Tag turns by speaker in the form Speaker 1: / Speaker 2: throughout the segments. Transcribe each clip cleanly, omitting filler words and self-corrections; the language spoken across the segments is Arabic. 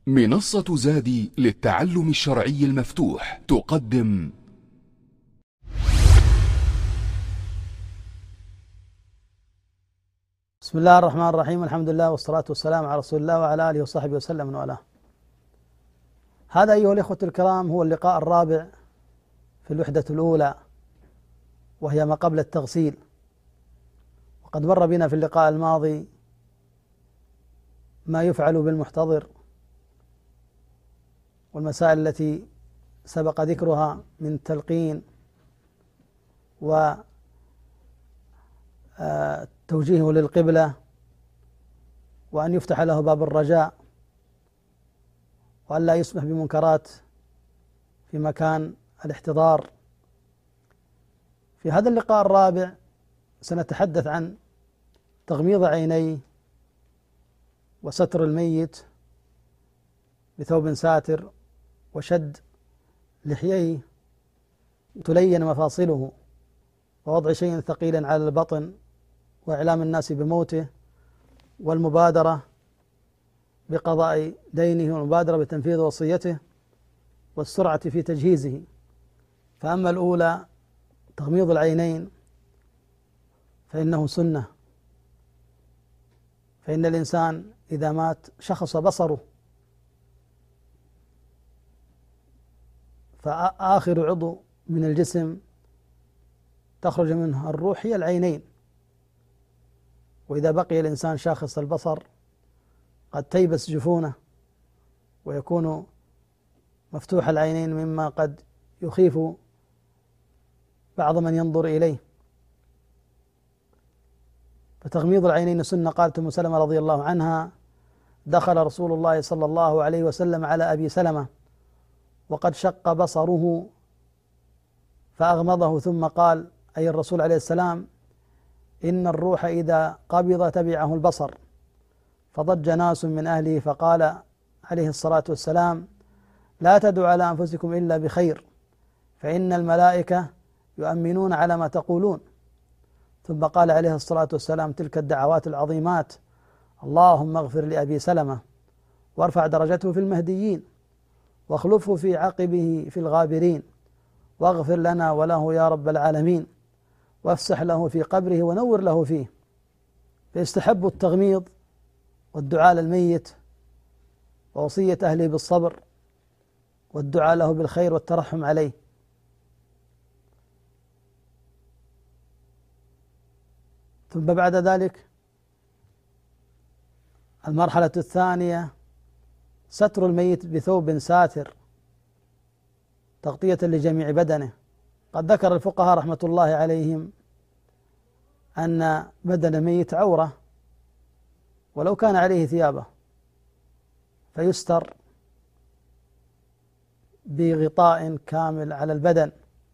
Speaker 1: منصة زادي للتعلم الشرعي المفتوح تقدم
Speaker 2: بسم الله الرحمن الرحيم. الحمد لله والصلاة والسلام على رسول الله وعلى آله وصحبه وسلم وعلاه. هذا أيها الإخوة الكرام هو اللقاء الرابع في الوحدة الأولى، وهي ما قبل التغسيل. وقد مر بنا في اللقاء الماضي ما يفعل بالمحتضر والمسائل التي سبق ذكرها من تلقين وتوجيهه للقبلة، وأن يفتح له باب الرجاء، وأن لا يسمح بمنكرات في مكان الاحتضار. في هذا اللقاء الرابع سنتحدث عن تغميض عينيه وستر الميت بثوب ساتر وشد لحييه تلين مفاصله ووضع شيء ثقيل على البطن وإعلام الناس بموته والمبادرة بقضاء دينه والمبادرة بتنفيذ وصيته والسرعة في تجهيزه. فأما الأولى تغميض العينين فإنه سنة، فإن الإنسان إذا مات شخص بصره، فآخر عضو من الجسم تخرج منه الروح هي العينين، وإذا بقي الإنسان شاخص البصر قد تيبس جفونه ويكون مفتوح العينين، مما قد يخيف بعض من ينظر إليه. فتغميض العينين سنة. قالت أم سلمة رضي الله عنها: دخل رسول الله صلى الله عليه وسلم على أبي سلمة وقد شق بصره فأغمضه، ثم قال، أي الرسول عليه السلام: إن الروح إذا قبض تبعه البصر. فضج ناس من أهله فقال عليه الصلاة والسلام: لا تدعوا على أنفسكم إلا بخير، فإن الملائكة يؤمنون على ما تقولون. ثم قال عليه الصلاة والسلام تلك الدعوات العظيمات: اللهم اغفر لأبي سلمة وارفع درجته في المهديين واخلفه في عقبه في الغابرين واغفر لنا وله يا رب العالمين وافسح له في قبره ونور له فيه. فيستحب التغميض والدعاء للميت ووصية أهله بالصبر والدعاء له بالخير والترحم عليه. ثم بعد ذلك المرحلة الثانية ستر الميت بثوب ساتر تغطية لجميع بدنه. قد ذكر الفقهاء رحمة الله عليهم أن بدن الميت عورة ولو كان عليه ثيابه، فيستر بغطاء كامل على البدن.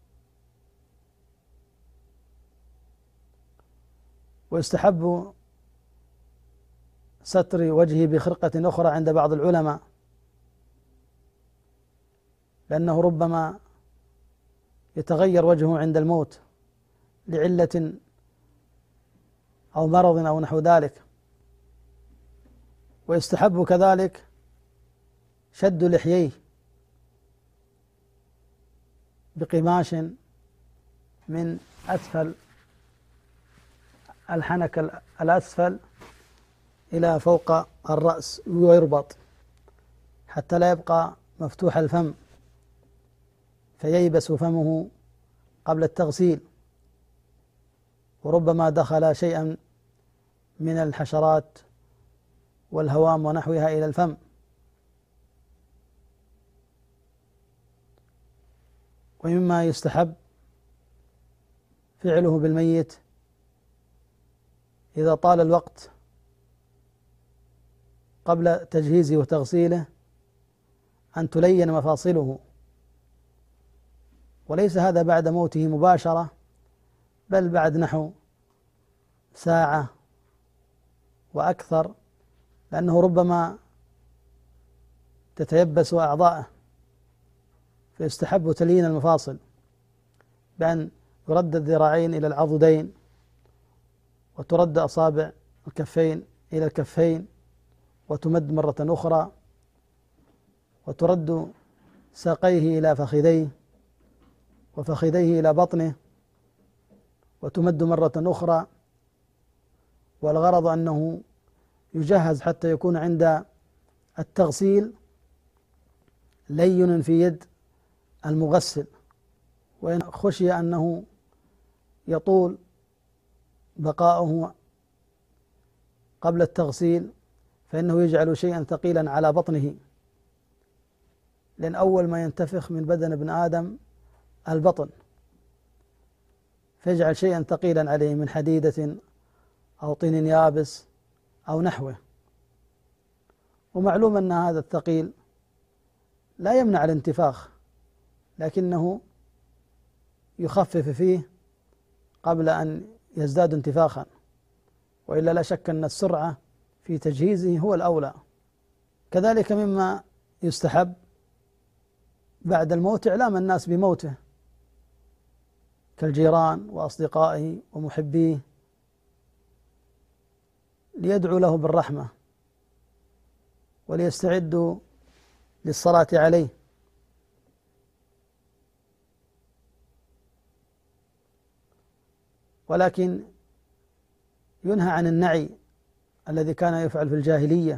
Speaker 2: ويستحب ستر وجهه بخرقة أخرى عند بعض العلماء، لأنه ربما يتغير وجهه عند الموت لعلة أو مرض أو نحو ذلك. ويستحب كذلك شد لحييه بقماش من أسفل الحنك الأسفل إلى فوق الرأس ويربط حتى لا يبقى مفتوح الفم، فييبس فمه قبل التغسيل، وربما دخل شيئا من الحشرات والهوام ونحوها إلى الفم. ومما يستحب فعله بالميت إذا طال الوقت قبل تجهيزه وتغسيله أن تلين مفاصله، وليس هذا بعد موته مباشرة، بل بعد نحو ساعة وأكثر، لأنه ربما تتيبس أعضاءه، فيستحب تليين المفاصل بأن يرد الذراعين إلى العضدين وترد أصابع الكفين إلى الكفين وتمد مرة أخرى وترد ساقيه إلى فخذيه وفخذيه إلى بطنه وتمد مرة أخرى، والغرض أنه يجهز حتى يكون عند التغسيل لين في يد المغسل، وإن خشي أنه يطول بقاؤه قبل التغسيل فإنه يجعل شيئا ثقيلا على بطنه، لأن أول ما ينتفخ من بدن ابن آدم البطن، فيجعل شيئا ثقيلا عليه من حديدة أو طين يابس أو نحوه. ومعلوم أن هذا الثقيل لا يمنع الانتفاخ، لكنه يخفف فيه قبل أن يزداد انتفاخا، وإلا لا شك أن السرعة في تجهيزه هو الأولى. كذلك مما يستحب بعد الموت إعلام الناس بموته كالجيران وأصدقائه ومحبيه، ليدعو له بالرحمة وليستعدوا للصلاة عليه. ولكن ينهى عن النعي الذي كان يفعل في الجاهلية،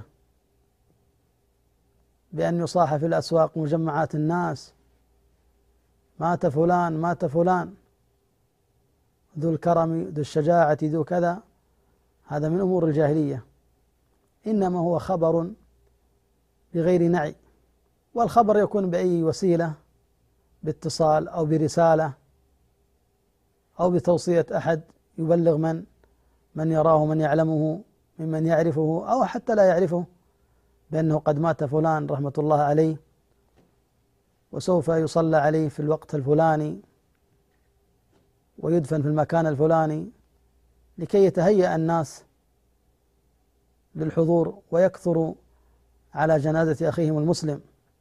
Speaker 2: بأن يصاح في الأسواق مجمعات الناس: مات فلان مات فلان، ذو الكرم ذو الشجاعة ذو كذا. هذا من أمور الجاهلية، إنما هو خبر بغير نعي، والخبر يكون بأي وسيلة، باتصال أو برسالة أو بتوصية أحد يبلغ من يراه من يعلمه ممن يعرفه أو حتى لا يعرفه بأنه قد مات فلان رحمة الله عليه وسوف يصلى عليه في الوقت الفلاني ويدفن في المكان الفلاني، لكي يتهيأ الناس للحضور ويكثروا على جنازة أخيهم المسلم.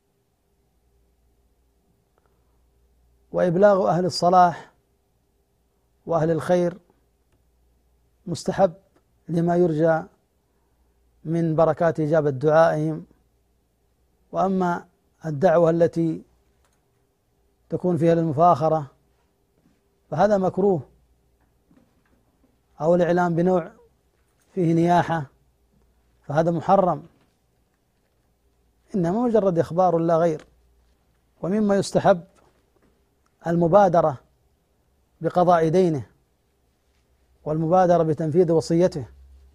Speaker 2: وإبلاغ أهل الصلاح وأهل الخير مستحب لما يرجى من بركات إجابة دعائهم. وأما الدعوة التي تكون فيها للمفاخرة فهذا مكروه، أو الإعلام بنوع فيه نياحة فهذا محرم، إنما مجرد إخبار لا غير. ومما يستحب المبادرة بقضاء دينه والمبادرة بتنفيذ وصيته،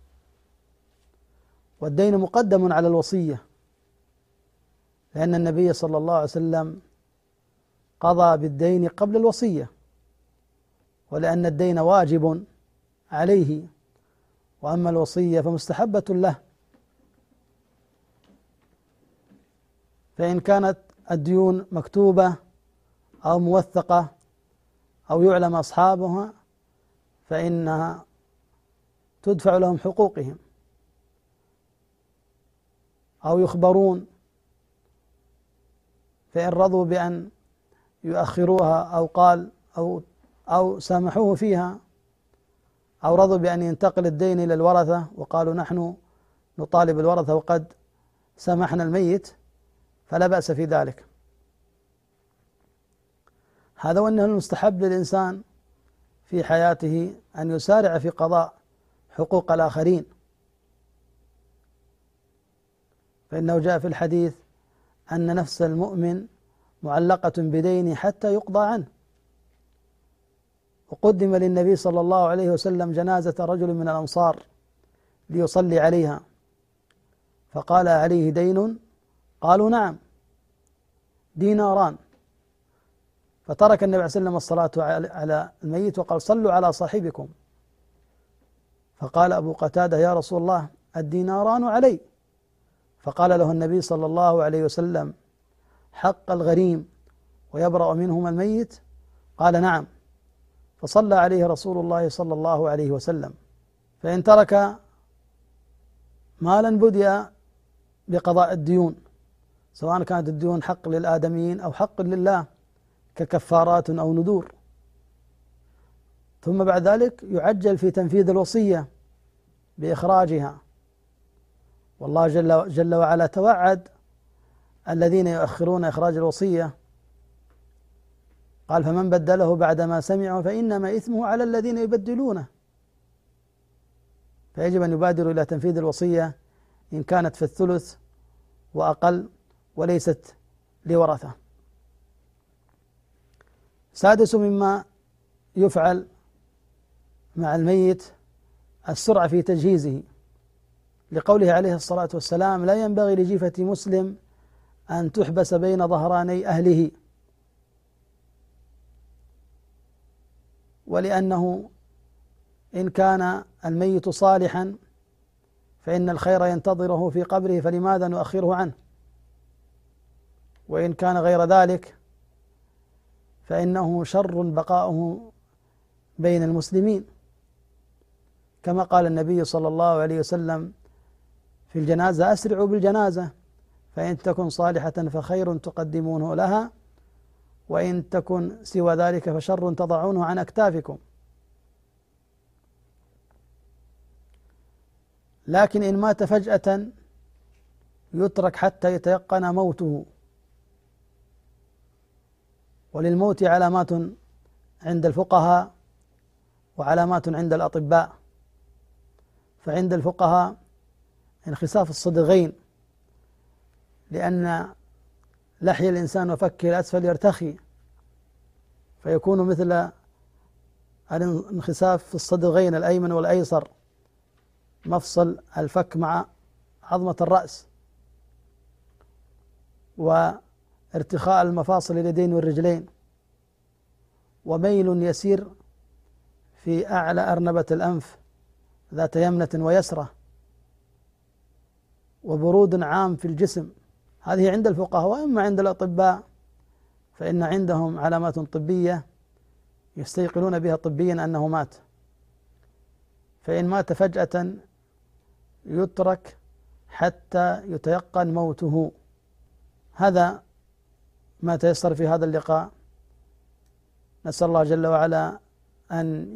Speaker 2: والدين مقدم على الوصية، لأن النبي صلى الله عليه وسلم قضى بالدين قبل الوصية، ولأن الدين واجب عليه، وأما الوصية فمستحبة له. فإن كانت الديون مكتوبة أو موثقة أو يعلم أصحابها فإنها تدفع لهم حقوقهم، أو يخبرون، فإن رضوا بأن يؤخروها أو سامحوه فيها، أو رضوا بأن ينتقل الدين إلى الورثة وقالوا نحن نطالب الورثة وقد سامحنا الميت، فلا بأس في ذلك. هذا وأنه المستحب للإنسان في حياته أن يسارع في قضاء حقوق الآخرين، فإنه جاء في الحديث أن نفس المؤمن معلقة بدين حتى يقضى عنه. وقدم للنبي صلى الله عليه وسلم جنازة رجل من الأنصار ليصلي عليها، فقال: عليه دين؟ قالوا: نعم، ديناران. فترك النبي صلى الله عليه وسلم الصلاة على الميت وقال: صلوا على صاحبكم. فقال أبو قتادة: يا رسول الله، الديناران علي. فقال له النبي صلى الله عليه وسلم: حق الغريم ويبرأ منهما الميت؟ قال: نعم. فصلى عليه رسول الله صلى الله عليه وسلم. فإن ترك مالا بدأ بقضاء الديون، سواء كانت الديون حق للآدميين أو حق لله ككفارات أو نذور، ثم بعد ذلك يعجل في تنفيذ الوصية بإخراجها. والله جل وعلا توعد الذين يؤخرون إخراج الوصية، قال فمن بدله بعدما سمعه فإنما إثمه على الذين يبدلونه. فيجب أن يبادروا إلى تنفيذ الوصية إن كانت في الثلث وأقل وليست لورثة. سادس مما يفعل مع الميت السرعة في تجهيزه، لقوله عليه الصلاة والسلام: لا ينبغي لجيفة مسلم أن تحبس بين ظهراني أهله، ولأنه إن كان الميت صالحا فإن الخير ينتظره في قبره، فلماذا نؤخره عنه؟ وإن كان غير ذلك فإنه شر بقاؤه بين المسلمين، كما قال النبي صلى الله عليه وسلم في الجنازة: أسرعوا بالجنازة فإن تكن صالحة فخير تقدمونه لها، وإن تكن سوى ذلك فشر تضعونه عن أكتافكم. لكن إن مات فجأة يترك حتى يتيقن موته. وللموت علامات عند الفقهاء وعلامات عند الأطباء. فعند الفقهاء انخساف الصدغين، لأن لحي الإنسان وفكه الأسفل يرتخي، فيكون مثل الانخساف في الصدغين الأيمن والأيسر، مفصل الفك مع عظمة الرأس، وارتخاء المفاصل اليدين والرجلين، وميل يسير في أعلى أرنبة الأنف ذات يمنة ويسرة، وبرود عام في الجسم. هذه عند الفقهاء. وأما عند الأطباء فإن عندهم علامات طبية يستيقنون بها طبيا أنه مات. فإن مات فجأة يترك حتى يتيقن موته. هذا ما تيسر في هذا اللقاء. نسأل الله جل وعلا أن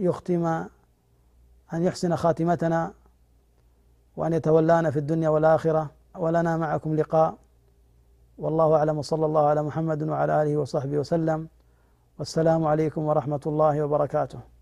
Speaker 2: يحسن خاتمتنا، وأن يتولانا في الدنيا والآخرة، ولنا معكم لقاء. والله أعلم، وصلى الله على محمد وعلى آله وصحبه وسلم، والسلام عليكم ورحمة الله وبركاته.